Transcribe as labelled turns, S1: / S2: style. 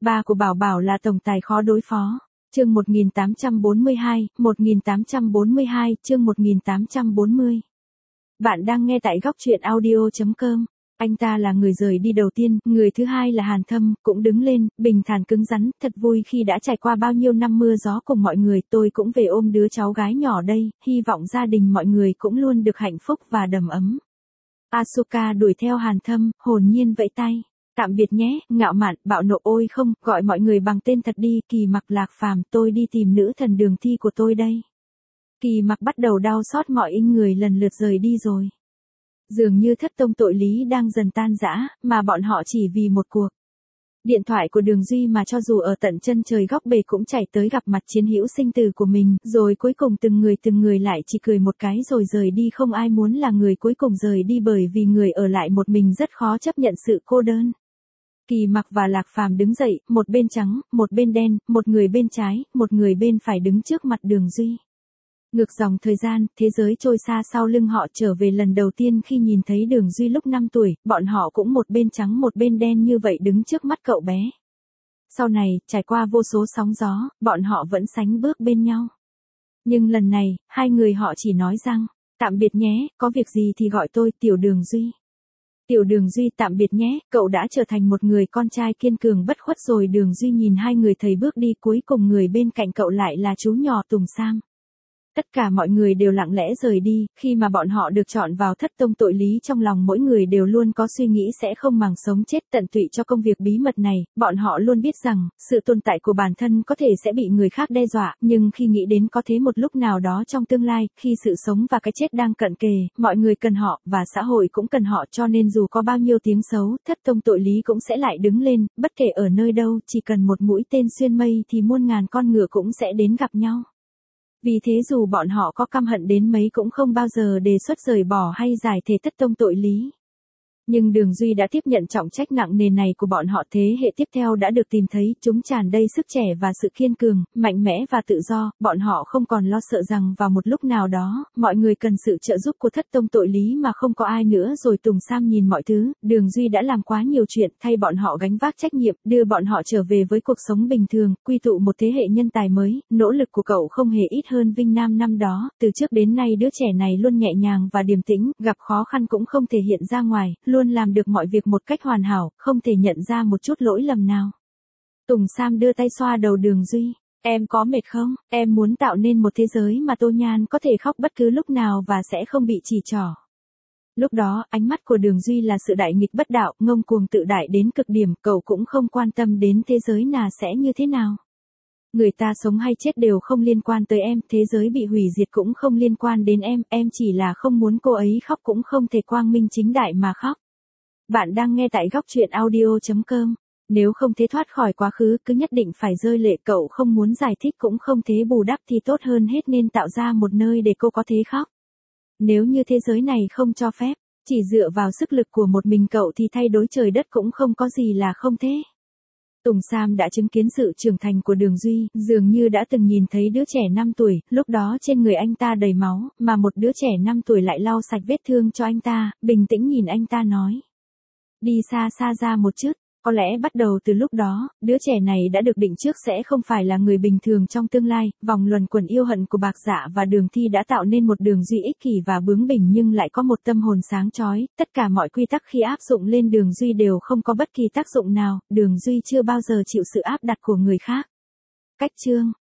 S1: Ba của Bảo Bảo là tổng tài khó đối phó. Chương 1842, chương 1840. Bạn đang nghe tại góc truyện audio.com. Anh ta là người rời đi đầu tiên, người thứ hai là Hàn Thâm, cũng đứng lên, bình thản cứng rắn, thật vui khi đã trải qua bao nhiêu năm mưa gió cùng mọi người, tôi cũng về ôm đứa cháu gái nhỏ đây, hy vọng gia đình mọi người cũng luôn được hạnh phúc và đầm ấm. Asuka đuổi theo Hàn Thâm, hồn nhiên vẫy tay. Tạm biệt nhé, ngạo mạn, bạo nộ ôi không, gọi mọi người bằng tên thật đi, Kỳ Mặc Lạc Phàm, tôi đi tìm nữ thần Đường Thi của tôi đây. Kỳ Mặc bắt đầu đau xót mọi người lần lượt rời đi rồi. Dường như thất tông tội lý đang dần tan rã, mà bọn họ chỉ vì một cuộc điện thoại của Đường Duy mà cho dù ở tận chân trời góc bể cũng chạy tới gặp mặt chiến hữu sinh tử của mình, rồi cuối cùng từng người lại chỉ cười một cái rồi rời đi, không ai muốn là người cuối cùng rời đi bởi vì người ở lại một mình rất khó chấp nhận sự cô đơn. Kỳ Mặc và Lạc Phàm đứng dậy, một bên trắng, một bên đen, một người bên trái, một người bên phải đứng trước mặt Đường Duy. Ngược dòng thời gian, thế giới trôi xa sau lưng họ trở về lần đầu tiên khi nhìn thấy Đường Duy lúc 5 tuổi, bọn họ cũng một bên trắng một bên đen như vậy đứng trước mắt cậu bé. Sau này, trải qua vô số sóng gió, bọn họ vẫn sánh bước bên nhau. Nhưng lần này, hai người họ chỉ nói rằng, tạm biệt nhé, có việc gì thì gọi tôi, Tiểu Đường Duy. Tiểu Đường Duy tạm biệt nhé, cậu đã trở thành một người con trai kiên cường bất khuất rồi. Đường Duy nhìn hai người thầy bước đi, cuối cùng người bên cạnh cậu lại là chú nhỏ Tùng Sam. Tất cả mọi người đều lặng lẽ rời đi, khi mà bọn họ được chọn vào thất tông tội lý trong lòng mỗi người đều luôn có suy nghĩ sẽ không màng sống chết tận tụy cho công việc bí mật này, bọn họ luôn biết rằng, sự tồn tại của bản thân có thể sẽ bị người khác đe dọa, nhưng khi nghĩ đến có thế một lúc nào đó trong tương lai, khi sự sống và cái chết đang cận kề, mọi người cần họ, và xã hội cũng cần họ, cho nên dù có bao nhiêu tiếng xấu, thất tông tội lý cũng sẽ lại đứng lên, bất kể ở nơi đâu, chỉ cần một mũi tên xuyên mây thì muôn ngàn con ngựa cũng sẽ đến gặp nhau. Vì thế dù bọn họ có căm hận đến mấy cũng không bao giờ đề xuất rời bỏ hay giải thể thất tông tội lý. Nhưng Đường Duy đã tiếp nhận trọng trách nặng nề này của bọn họ, thế hệ tiếp theo đã được tìm thấy, chúng tràn đầy sức trẻ và sự kiên cường, mạnh mẽ và tự do, bọn họ không còn lo sợ rằng vào một lúc nào đó, mọi người cần sự trợ giúp của thất tông tội lý mà không có ai nữa rồi. Tùng Sam nhìn mọi thứ, Đường Duy đã làm quá nhiều chuyện, thay bọn họ gánh vác trách nhiệm, đưa bọn họ trở về với cuộc sống bình thường, quy tụ một thế hệ nhân tài mới, nỗ lực của cậu không hề ít hơn Vinh Nam năm đó, từ trước đến nay đứa trẻ này luôn nhẹ nhàng và điềm tĩnh, gặp khó khăn cũng không thể hiện ra ngoài, luôn làm được mọi việc một cách hoàn hảo, không thể nhận ra một chút lỗi lầm nào. Tùng Sam đưa tay xoa đầu Đường Duy. Em có mệt không? Em muốn tạo nên một thế giới mà Tô Nhan có thể khóc bất cứ lúc nào và sẽ không bị chỉ trỏ. Lúc đó, ánh mắt của Đường Duy là sự đại nghịch bất đạo, ngông cuồng tự đại đến cực điểm, cậu cũng không quan tâm đến thế giới nào sẽ như thế nào. Người ta sống hay chết đều không liên quan tới em, thế giới bị hủy diệt cũng không liên quan đến em chỉ là không muốn cô ấy khóc, cũng không thể quang minh chính đại mà khóc. Bạn đang nghe tại góc truyện audio.com. Nếu không thể thoát khỏi quá khứ, cứ nhất định phải rơi lệ, cậu không muốn giải thích cũng không thể bù đắp thì tốt hơn hết nên tạo ra một nơi để cô có thể khóc. Nếu như thế giới này không cho phép, chỉ dựa vào sức lực của một mình cậu thì thay đổi trời đất cũng không có gì là không thể. Tùng Sam đã chứng kiến sự trưởng thành của Đường Duy, dường như đã từng nhìn thấy đứa trẻ 5 tuổi, lúc đó trên người anh ta đầy máu, mà một đứa trẻ 5 tuổi lại lau sạch vết thương cho anh ta, bình tĩnh nhìn anh ta nói. Đi xa xa ra một chút, có lẽ bắt đầu từ lúc đó, đứa trẻ này đã được định trước sẽ không phải là người bình thường trong tương lai, vòng luẩn quẩn yêu hận của Bạc Dạ và Đường Thi đã tạo nên một Đường Duy ích kỷ và bướng bỉnh nhưng lại có một tâm hồn sáng chói, tất cả mọi quy tắc khi áp dụng lên Đường Duy đều không có bất kỳ tác dụng nào, Đường Duy chưa bao giờ chịu sự áp đặt của người khác. Cách chương